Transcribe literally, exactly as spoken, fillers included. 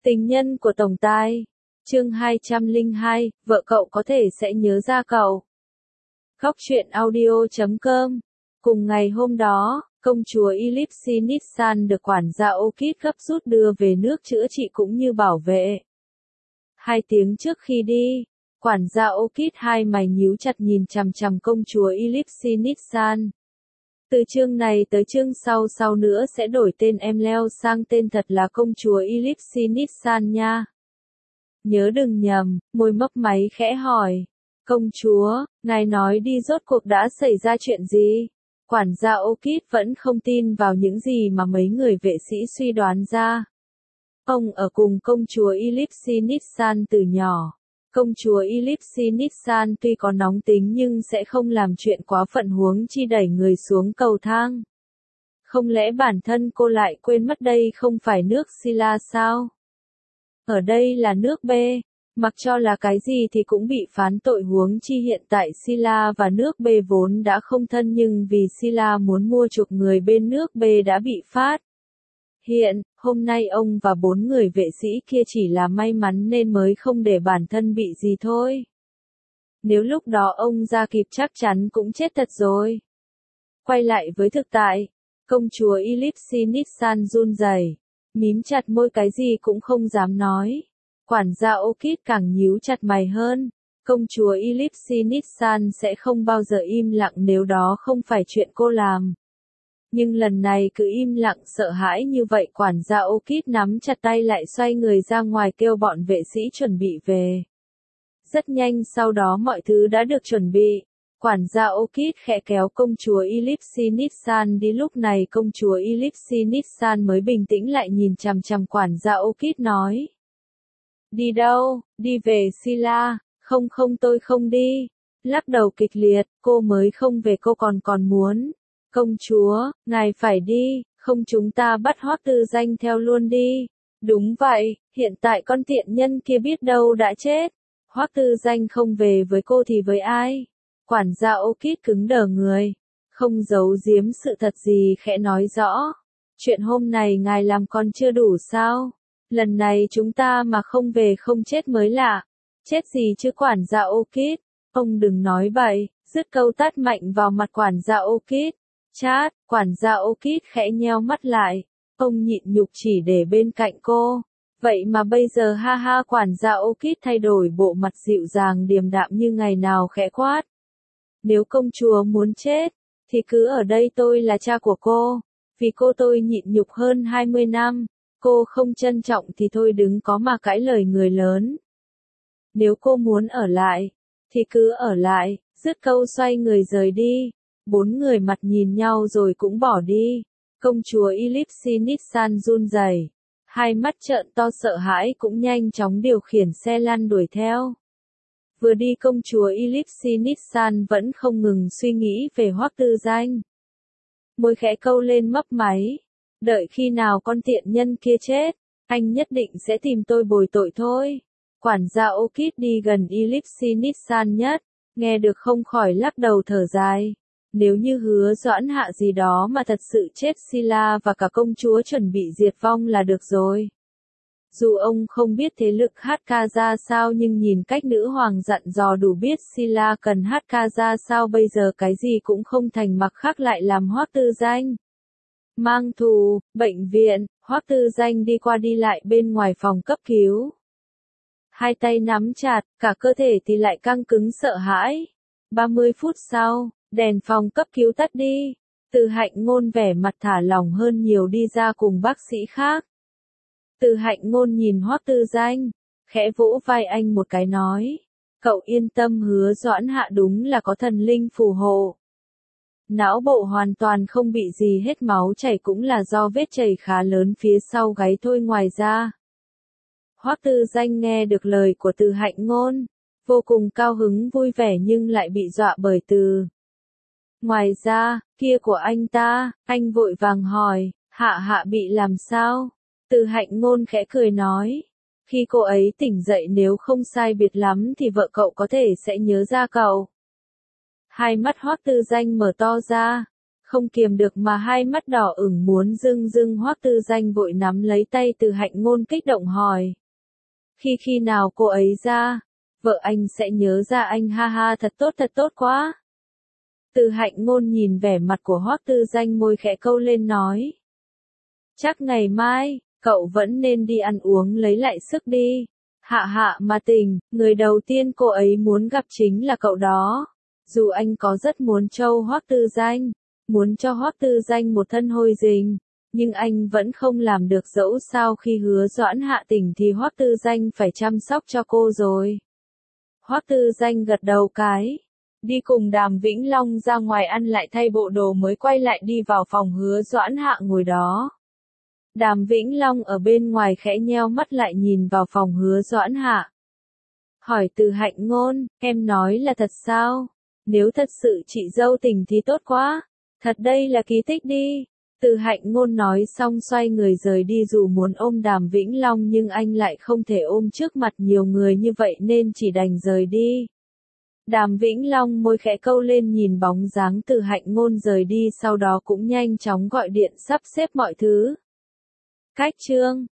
Tình nhân của Tổng Tài. Chương hai trăm lẻ hai, vợ cậu có thể sẽ nhớ ra cậu. Góc truyện audio chấm com. Cùng ngày hôm đó, công chúa Ellipse Nissan được quản gia Orchid gấp rút đưa về nước chữa trị cũng như bảo vệ. Hai tiếng trước khi đi, quản gia Orchid hai mày nhíu chặt nhìn chằm chằm công chúa Ellipse Nissan. Từ chương này tới chương sau sau nữa sẽ đổi tên em Leo sang tên thật là công chúa Ellipse Nissan nha. Nhớ đừng nhầm, môi mấp máy khẽ hỏi. Công chúa, ngài nói đi rốt cuộc đã xảy ra chuyện gì? Quản gia Orchid vẫn không tin vào những gì mà mấy người vệ sĩ suy đoán ra. Ông ở cùng công chúa Ellipse Nissan từ nhỏ. Công chúa Ellipse Nissan tuy có nóng tính nhưng sẽ không làm chuyện quá phận huống chi đẩy người xuống cầu thang. Không lẽ bản thân cô lại quên mất đây không phải nước Sila sao? Ở đây là nước B, mặc cho là cái gì thì cũng bị phán tội huống chi hiện tại Sila và nước B vốn đã không thân nhưng vì Sila muốn mua chuộc người bên nước B đã bị phát. Hiện, hôm nay ông và bốn người vệ sĩ kia chỉ là may mắn nên mới không để bản thân bị gì thôi. Nếu lúc đó ông ra kịp chắc chắn cũng chết thật rồi. Quay lại với thực tại, công chúa Ellipse Nissan run rẩy, mím chặt môi cái gì cũng không dám nói. Quản gia Orchid càng nhíu chặt mày hơn. Công chúa Ellipse Nissan sẽ không bao giờ im lặng nếu đó không phải chuyện cô làm. Nhưng lần này cứ im lặng sợ hãi như vậy quản gia Orchid nắm chặt tay lại xoay người ra ngoài kêu bọn vệ sĩ chuẩn bị về. Rất nhanh sau đó mọi thứ đã được chuẩn bị. Quản gia Orchid khẽ kéo công chúa Ellipse Nissan đi lúc này công chúa Ellipse Nissan mới bình tĩnh lại nhìn chằm chằm quản gia Orchid nói. Đi đâu, đi về Sila, không không tôi không đi. Lắc đầu kịch liệt, cô mới không về cô còn còn muốn. Công chúa, ngài phải đi, không chúng ta bắt Hoắc Tư Danh theo luôn đi. Đúng vậy, hiện tại con tiện nhân kia biết đâu đã chết. Hoắc Tư Danh không về với cô thì với ai? Quản gia Orchid cứng đờ người, không giấu giếm sự thật gì khẽ nói rõ. Chuyện hôm này ngài làm còn chưa đủ sao? Lần này chúng ta mà không về không chết mới lạ. Chết gì chứ quản gia Orchid? Ông đừng nói bậy, dứt câu tát mạnh vào mặt quản gia Orchid. Chát, quản gia Orchid khẽ nheo mắt lại. Ông nhịn nhục chỉ để bên cạnh cô. Vậy mà bây giờ ha ha quản gia Orchid thay đổi bộ mặt dịu dàng điềm đạm như ngày nào khẽ quát. Nếu công chúa muốn chết, thì cứ ở đây tôi là cha của cô. Vì cô tôi nhịn nhục hơn hai mươi năm. Cô không trân trọng thì thôi đừng có mà cãi lời người lớn. Nếu cô muốn ở lại, thì cứ ở lại, dứt câu xoay người rời đi. Bốn người mặt nhìn nhau rồi cũng bỏ đi. Công chúa Ellipse Nissan run rẩy, hai mắt trợn to sợ hãi cũng nhanh chóng điều khiển xe lăn đuổi theo. Vừa đi công chúa Ellipse Nissan vẫn không ngừng suy nghĩ về Hoắc Tư Danh. Môi khẽ câu lên mấp máy. Đợi khi nào con tiện nhân kia chết, anh nhất định sẽ tìm tôi bồi tội thôi. Quản gia Orchid đi gần Ellipse Nissan nhất, nghe được không khỏi lắc đầu thở dài. Nếu như hứa Doãn Hạ gì đó mà thật sự chết Sila và cả công chúa chuẩn bị diệt vong là được rồi. Dù ông không biết thế lực hát ca ra sao nhưng nhìn cách nữ hoàng dặn dò đủ biết Sila cần hát ca ra sao bây giờ cái gì cũng không thành mặc khác lại làm Hoắc Tư Danh. Mang thù, bệnh viện, Hoắc Tư Danh đi qua đi lại bên ngoài phòng cấp cứu. Hai tay nắm chặt, cả cơ thể thì lại căng cứng sợ hãi. ba mươi phút sau, đèn phòng cấp cứu tắt đi. Từ Hạnh Ngôn vẻ mặt thả lỏng hơn nhiều đi ra cùng bác sĩ khác. Từ Hạnh Ngôn nhìn Hoắc Tư Danh, khẽ vỗ vai anh một cái nói. Cậu yên tâm hứa Doãn Hạ đúng là có thần linh phù hộ. Não bộ hoàn toàn không bị gì hết máu chảy cũng là do vết chảy khá lớn phía sau gáy thôi ngoài ra. Hoắc Tư Danh nghe được lời của Từ Hạnh Ngôn, vô cùng cao hứng vui vẻ nhưng lại bị dọa bởi từ. Ngoài ra, kia của anh ta, anh vội vàng hỏi, Hạ Hạ bị làm sao? Từ Hạnh Ngôn khẽ cười nói, khi cô ấy tỉnh dậy nếu không sai biệt lắm thì vợ cậu có thể sẽ nhớ ra cậu. Hai mắt Hoắc Tư Danh mở to ra, không kiềm được mà hai mắt đỏ ửng muốn rưng rưng. Hoắc Tư Danh vội nắm lấy tay Từ Hạnh Ngôn kích động hỏi. Khi khi nào cô ấy ra? Vợ anh sẽ nhớ ra anh, ha ha, thật tốt thật tốt quá. Từ Hạnh Ngôn nhìn vẻ mặt của Hoắc Tư Danh, môi khẽ câu lên nói. Chắc ngày mai, cậu vẫn nên đi ăn uống lấy lại sức đi. Hạ hạ mà tình, người đầu tiên cô ấy muốn gặp chính là cậu đó. Dù anh có rất muốn trâu Hoắc Tư Danh, muốn cho Hoắc Tư Danh một thân hôi rình, nhưng anh vẫn không làm được, dẫu sao khi Hứa Doãn hạ tỉnh thì Hoắc Tư Danh phải chăm sóc cho cô rồi. Hoắc Tư Danh gật đầu cái, đi cùng Đàm Vĩnh Long ra ngoài ăn, lại thay bộ đồ mới quay lại đi vào phòng Hứa Doãn hạ ngồi đó. Đàm Vĩnh Long ở bên ngoài khẽ nheo mắt lại nhìn vào phòng Hứa Doãn hạ. Hỏi Từ Hạnh Ngôn, em nói là thật sao? Nếu thật sự chị dâu tỉnh thì tốt quá. Thật đây là kỳ tích đi. Từ Hạnh Ngôn nói xong xoay người rời đi, dù muốn ôm Đàm Vĩnh Long nhưng anh lại không thể ôm trước mặt nhiều người như vậy nên chỉ đành rời đi. Đàm Vĩnh Long môi khẽ câu lên nhìn bóng dáng Từ Hạnh Ngôn rời đi, sau đó cũng nhanh chóng gọi điện sắp xếp mọi thứ. Cách chương